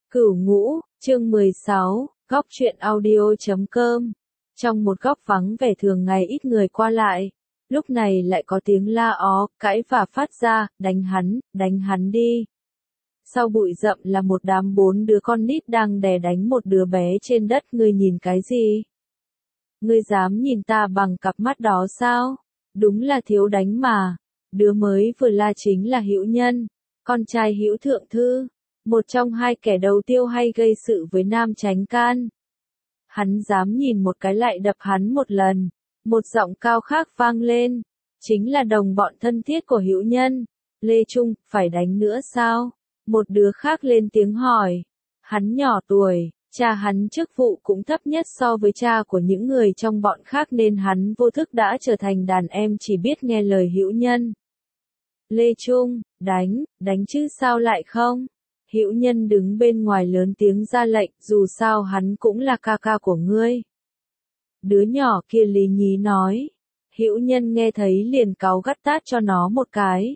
Cửu Ngũ, chương 16, góc truyện audio.com. Trong một góc vắng vẻ thường ngày ít người qua lại, lúc này lại có tiếng la ó, cãi và phát ra, đánh hắn đi. Sau bụi rậm là một đám 4 đứa con nít đang đè đánh một đứa bé trên đất. Ngươi nhìn cái gì? Ngươi dám nhìn ta bằng cặp mắt đó sao? Đúng là thiếu đánh mà. Đứa mới vừa la chính là Hữu Nhân, con trai Hữu Thượng Thư, một trong hai kẻ đầu tiêu hay gây sự với Nam Chánh Can. Hắn dám nhìn một cái lại đập hắn một lần. Một giọng cao khác vang lên, chính là đồng bọn thân thiết của Hữu Nhân, Lê Trung. Phải đánh nữa sao? Một đứa khác lên tiếng hỏi. Hắn nhỏ tuổi, cha hắn chức vụ cũng thấp nhất so với cha của những người trong bọn khác nên hắn vô thức đã trở thành đàn em chỉ biết nghe lời Hữu Nhân. Lê Trung, đánh chứ sao lại không? Hữu Nhân đứng bên ngoài lớn tiếng ra lệnh, dù sao hắn cũng là ca ca của ngươi. Đứa nhỏ kia lý nhí nói. Hữu Nhân nghe thấy liền cáu gắt tát cho nó một cái.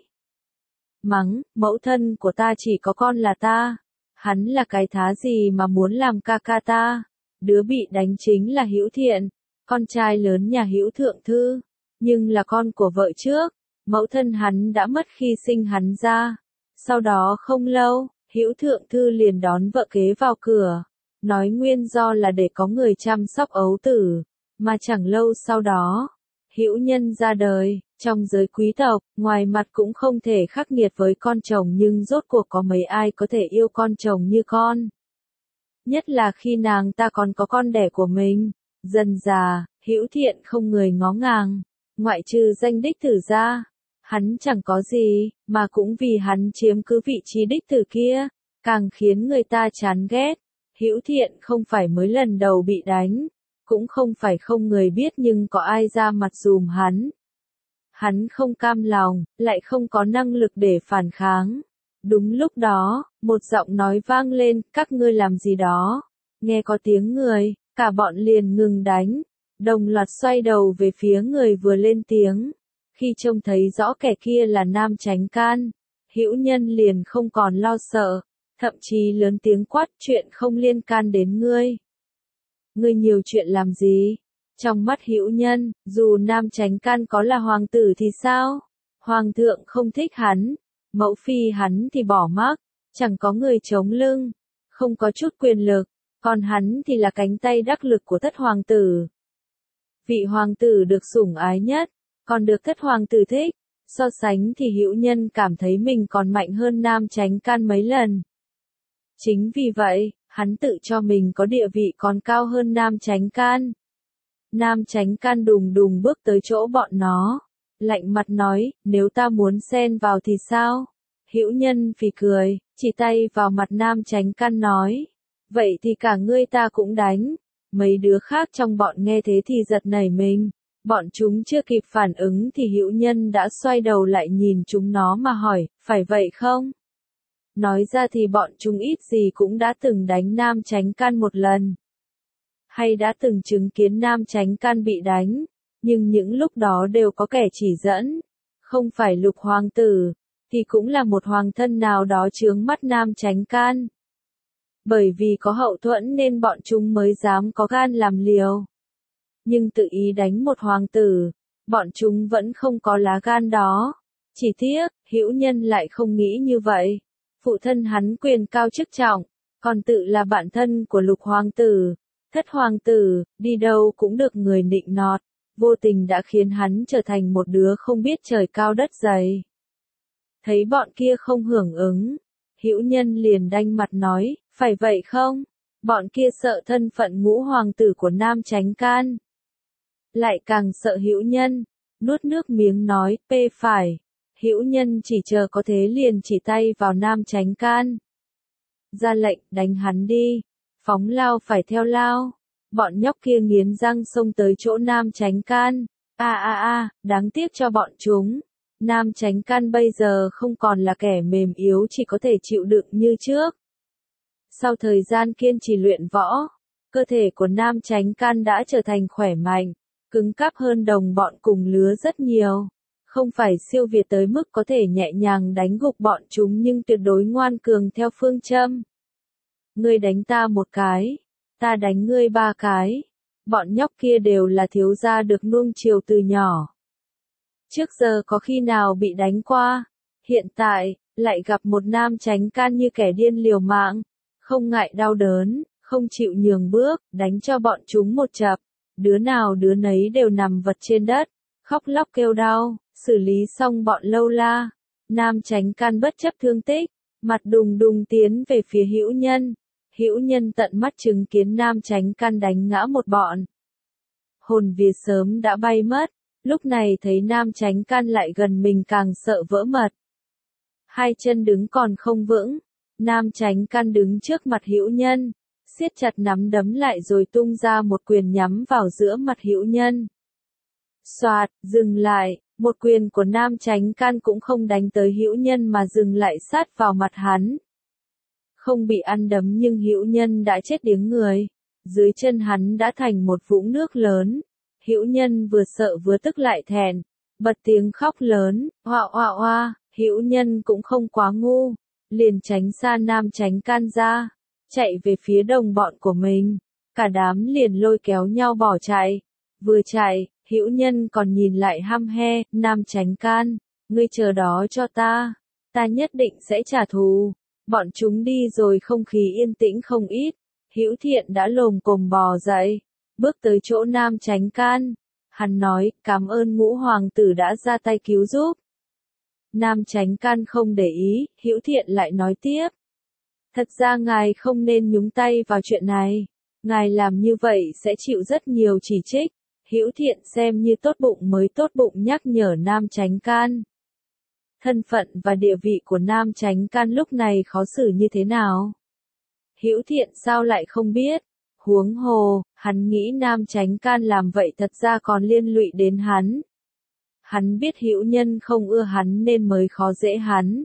Mắng, mẫu thân của ta chỉ có con là ta. Hắn là cái thá gì mà muốn làm ca ca ta? Đứa bị đánh chính là Hữu Thiện, con trai lớn nhà Hữu Thượng Thư, nhưng là con của vợ trước. Mẫu thân hắn đã mất khi sinh hắn ra. Sau đó không lâu, Hữu Thượng Thư liền đón vợ kế vào cửa, nói nguyên do là để có người chăm sóc ấu tử, mà chẳng lâu sau đó, Hữu Nhân ra đời. Trong giới quý tộc, ngoài mặt cũng không thể khắc nghiệt với con chồng nhưng rốt cuộc có mấy ai có thể yêu con chồng như con. Nhất là khi nàng ta còn có con đẻ của mình. Dần già, Hữu Thiện không người ngó ngàng, ngoại trừ danh đích tử ra. Hắn chẳng có gì, mà cũng vì hắn chiếm cứ vị trí đích tử kia, càng khiến người ta chán ghét. Hữu Thiện không phải mới lần đầu bị đánh, cũng không phải không người biết nhưng có ai ra mặt giùm hắn. Hắn không cam lòng, lại không có năng lực để phản kháng. Đúng lúc đó, một giọng nói vang lên, các ngươi làm gì đó? Nghe có tiếng người, cả bọn liền ngừng đánh, đồng loạt xoay đầu về phía người vừa lên tiếng. Khi trông thấy rõ kẻ kia là Nam Chánh Can, Hữu Nhân liền không còn lo sợ, thậm chí lớn tiếng quát, chuyện không liên can đến ngươi. Ngươi nhiều chuyện làm gì? Trong mắt Hữu Nhân, dù Nam Chánh Can có là hoàng tử thì sao? Hoàng thượng không thích hắn, mẫu phi hắn thì bỏ mặc, chẳng có người chống lưng, không có chút quyền lực, còn hắn thì là cánh tay đắc lực của thất hoàng tử. Vị hoàng tử được sủng ái nhất, còn được thất hoàng tử thích, so sánh thì Hữu Nhân cảm thấy mình còn mạnh hơn Nam Chánh Can mấy lần. Chính vì vậy, hắn tự cho mình có địa vị còn cao hơn Nam Chánh Can. Nam Chánh Can đùng đùng bước tới chỗ bọn nó, lạnh mặt nói, nếu ta muốn xen vào thì sao? Hữu Nhân phì cười, chỉ tay vào mặt Nam Chánh Can nói, vậy thì cả ngươi ta cũng đánh. Mấy đứa khác trong bọn nghe thế thì giật nảy mình, bọn chúng chưa kịp phản ứng thì Hữu Nhân đã xoay đầu lại nhìn chúng nó mà hỏi, phải vậy không? Nói ra thì bọn chúng ít gì cũng đã từng đánh Nam Chánh Can một lần, hay đã từng chứng kiến Nam Chánh Can bị đánh, nhưng những lúc đó đều có kẻ chỉ dẫn, không phải Lục hoàng tử, thì cũng là một hoàng thân nào đó chướng mắt Nam Chánh Can. Bởi vì có hậu thuẫn nên bọn chúng mới dám có gan làm liều. Nhưng tự ý đánh một hoàng tử, bọn chúng vẫn không có lá gan đó. Chỉ tiếc, Hữu Nhân lại không nghĩ như vậy. Phụ thân hắn quyền cao chức trọng, còn tự là bạn thân của Lục hoàng tử, thất hoàng tử, đi đâu cũng được người nịnh nọt, vô tình đã khiến hắn trở thành một đứa không biết trời cao đất dày. Thấy bọn kia không hưởng ứng, Hữu Nhân liền đanh mặt nói, phải vậy không? Bọn kia sợ thân phận ngũ hoàng tử của Nam Chánh Can, lại càng sợ Hữu Nhân, nuốt nước miếng nói, phải. Hữu Nhân chỉ chờ có thế liền chỉ tay vào Nam Chánh Can, ra lệnh, đánh hắn đi, phóng lao phải theo lao. Bọn nhóc kia nghiến răng xông tới chỗ Nam Chánh Can, đáng tiếc cho bọn chúng. Nam Chánh Can bây giờ không còn là kẻ mềm yếu chỉ có thể chịu đựng như trước. Sau thời gian kiên trì luyện võ, cơ thể của Nam Chánh Can đã trở thành khỏe mạnh, cứng cáp hơn đồng bọn cùng lứa rất nhiều. Không phải siêu việt tới mức có thể nhẹ nhàng đánh gục bọn chúng nhưng tuyệt đối ngoan cường theo phương châm. ngươi đánh ta một cái, ta đánh ngươi ba cái. Bọn nhóc kia đều là thiếu gia được nuông chiều từ nhỏ. Trước giờ có khi nào bị đánh qua, hiện tại, lại gặp một nam tránh can như kẻ điên liều mạng, không ngại đau đớn, không chịu nhường bước, đánh cho bọn chúng một chập, đứa nào đứa nấy đều nằm vật trên đất, khóc lóc kêu đau, xử lý xong bọn lâu la, nam tránh can bất chấp thương tích, mặt đùng đùng tiến về phía Hữu Nhân. Hữu Nhân tận mắt chứng kiến nam tránh can đánh ngã một bọn. Hồn vía sớm đã bay mất, lúc này thấy nam tránh can lại gần mình càng sợ vỡ mật. Hai chân đứng còn không vững, nam tránh can đứng trước mặt Hữu Nhân, siết chặt nắm đấm lại rồi tung ra một quyền nhắm vào giữa mặt Hữu Nhân. Soạt, dừng lại, một quyền của nam tránh can cũng không đánh tới Hữu Nhân mà dừng lại sát vào mặt hắn. Không bị ăn đấm nhưng Hữu Nhân đã chết điếng người, dưới chân hắn đã thành một vũng nước lớn. Hữu Nhân vừa sợ vừa tức lại thẹn, bật tiếng khóc lớn, oa oa oa. Hữu Nhân cũng không quá ngu, liền tránh xa nam tránh can ra, chạy về phía đồng bọn của mình, cả đám liền lôi kéo nhau bỏ chạy. Vừa chạy, Hữu Nhân còn nhìn lại hăm he, nam tránh can, ngươi chờ đó cho ta nhất định sẽ trả thù. Bọn chúng đi rồi không khí yên tĩnh không ít, Hữu Thiện đã lồm cồm bò dậy, bước tới chỗ nam tránh can. Hắn nói, cảm ơn Ngũ Hoàng tử đã ra tay cứu giúp. Nam tránh can không để ý, Hữu Thiện lại nói tiếp. Thật ra ngài không nên nhúng tay vào chuyện này, ngài làm như vậy sẽ chịu rất nhiều chỉ trích. Hữu Thiện xem như tốt bụng mới tốt bụng nhắc nhở nam tránh can. Thân phận và địa vị của nam tránh can lúc này khó xử như thế nào? Hữu Thiện sao lại không biết? Huống hồ, hắn nghĩ nam tránh can làm vậy thật ra còn liên lụy đến hắn. Hắn biết Hữu Nhân không ưa hắn nên mới khó dễ hắn.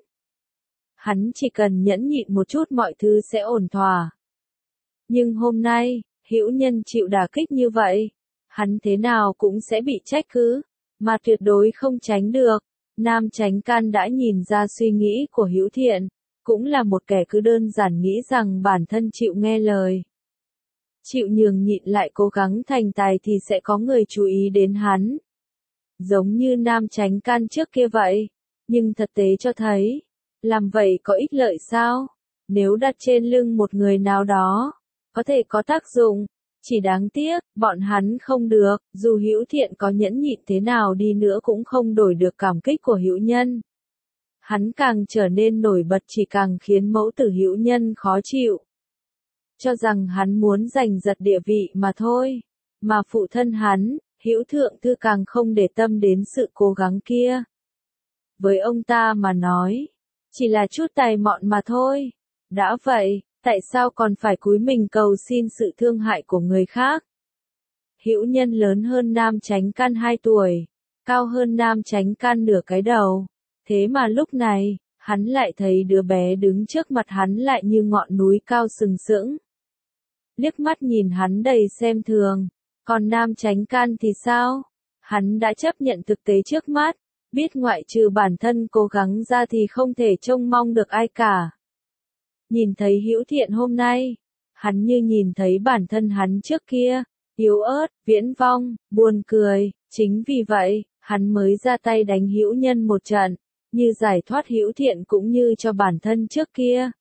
Hắn chỉ cần nhẫn nhịn một chút mọi thứ sẽ ổn thỏa. Nhưng hôm nay, Hữu Nhân chịu đả kích như vậy, hắn thế nào cũng sẽ bị trách cứ, mà tuyệt đối không tránh được. Nam tránh can đã nhìn ra suy nghĩ của Hữu Thiện, cũng là một kẻ cứ đơn giản nghĩ rằng bản thân chịu nghe lời. Chịu nhường nhịn lại cố gắng thành tài thì sẽ có người chú ý đến hắn. Giống như nam tránh can trước kia vậy, nhưng thực tế cho thấy, làm vậy có ích lợi sao? Nếu đặt trên lưng một người nào đó, có thể có tác dụng, chỉ đáng tiếc, bọn hắn không được, dù Hữu Thiện có nhẫn nhịn thế nào đi nữa cũng không đổi được cảm kích của Hữu Nhân. Hắn càng trở nên nổi bật chỉ càng khiến mẫu tử Hữu Nhân khó chịu. Cho rằng hắn muốn giành giật địa vị mà thôi, mà phụ thân hắn, Hữu Thượng Thư càng không để tâm đến sự cố gắng kia. Với ông ta mà nói, chỉ là chút tài mọn mà thôi. Đã vậy, tại sao còn phải cúi mình cầu xin sự thương hại của người khác? Hữu Nhân lớn hơn nam tránh can 2 tuổi, cao hơn nam tránh can nửa cái đầu. Thế mà lúc này, hắn lại thấy đứa bé đứng trước mặt hắn lại như ngọn núi cao sừng sững. Liếc mắt nhìn hắn đầy xem thường, còn nam tránh can thì sao? Hắn đã chấp nhận thực tế trước mắt, biết ngoại trừ bản thân cố gắng ra thì không thể trông mong được ai cả. Nhìn thấy Hữu Thiện hôm nay, hắn như nhìn thấy bản thân hắn trước kia, yếu ớt, viễn vong, buồn cười, chính vì vậy, hắn mới ra tay đánh Hữu Nhân một trận, như giải thoát Hữu Thiện cũng như cho bản thân trước kia.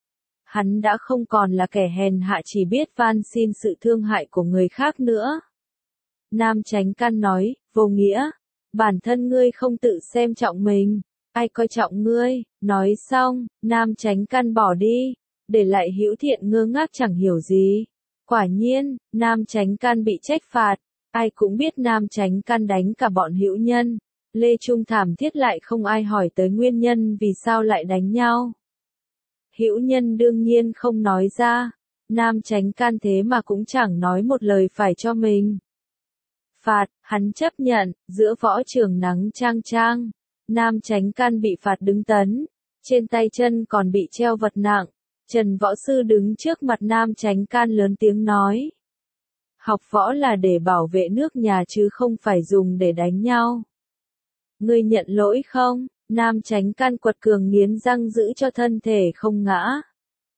Hắn đã không còn là kẻ hèn hạ chỉ biết van xin sự thương hại của người khác nữa. Nam tránh can nói, vô nghĩa, bản thân ngươi không tự xem trọng mình, ai coi trọng ngươi? Nói xong, nam tránh can bỏ đi, để lại Hữu Thiện ngơ ngác chẳng hiểu gì. Quả nhiên, nam tránh can bị trách phạt, ai cũng biết nam tránh can đánh cả bọn Hữu Nhân. Lê Trung thảm thiết lại không ai hỏi tới nguyên nhân vì sao lại đánh nhau. Hữu Nhân đương nhiên không nói ra, nam tránh can thế mà cũng chẳng nói một lời phải cho mình. Phạt, hắn chấp nhận, giữa võ trường nắng chang chang, nam tránh can bị phạt đứng tấn, trên tay chân còn bị treo vật nặng. Trần Võ Sư đứng trước mặt nam tránh can lớn tiếng nói. Học võ là để bảo vệ nước nhà chứ không phải dùng để đánh nhau. Ngươi nhận lỗi không? Nam tránh can quật cường nghiến răng giữ cho thân thể không ngã.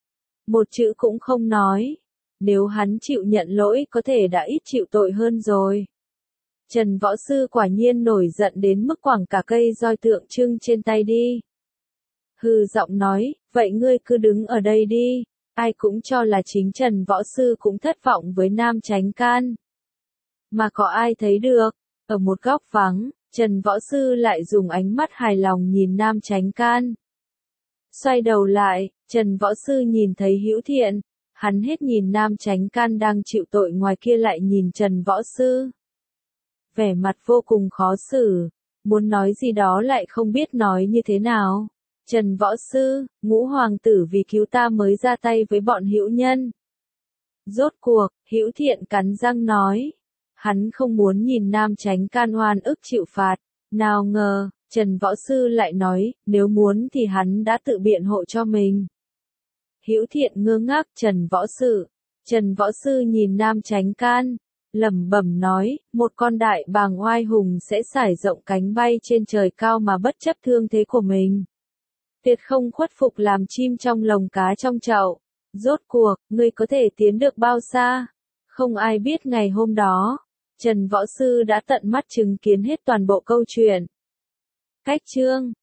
một chữ cũng không nói. Nếu hắn chịu nhận lỗi có thể đã ít chịu tội hơn rồi. Trần Võ Sư quả nhiên nổi giận đến mức quẳng cả cây roi tượng trưng trên tay đi. Hừ giọng nói, vậy ngươi cứ đứng ở đây đi. Ai cũng cho là chính Trần Võ Sư cũng thất vọng với Nam Chánh Can. Mà có ai thấy được, ở một góc vắng, Trần Võ Sư lại dùng ánh mắt hài lòng nhìn Nam Chánh Can. Xoay đầu lại, Trần Võ Sư nhìn thấy Hữu Thiện, hắn hết nhìn Nam Chánh Can đang chịu tội ngoài kia lại nhìn Trần Võ Sư. Vẻ mặt vô cùng khó xử, muốn nói gì đó lại không biết nói như thế nào. Trần Võ Sư, Ngũ Hoàng tử vì cứu ta mới ra tay với bọn hữu nhân. Rốt cuộc, Hữu Thiện cắn răng nói. Hắn không muốn nhìn Nam Chánh Can oan ức chịu phạt. Nào ngờ, Trần Võ Sư lại nói, nếu muốn thì hắn đã tự biện hộ cho mình. Hữu Thiện ngơ ngác Trần Võ Sư. Trần Võ Sư nhìn Nam Chánh Can, lẩm bẩm nói, một con đại bàng oai hùng sẽ sải rộng cánh bay trên trời cao mà bất chấp thương thế của mình. Tuyệt không khuất phục làm chim trong lồng cá trong chậu. Rốt cuộc, ngươi có thể tiến được bao xa? Không ai biết ngày hôm đó, Trần Võ Sư đã tận mắt chứng kiến hết toàn bộ câu chuyện. Cách chương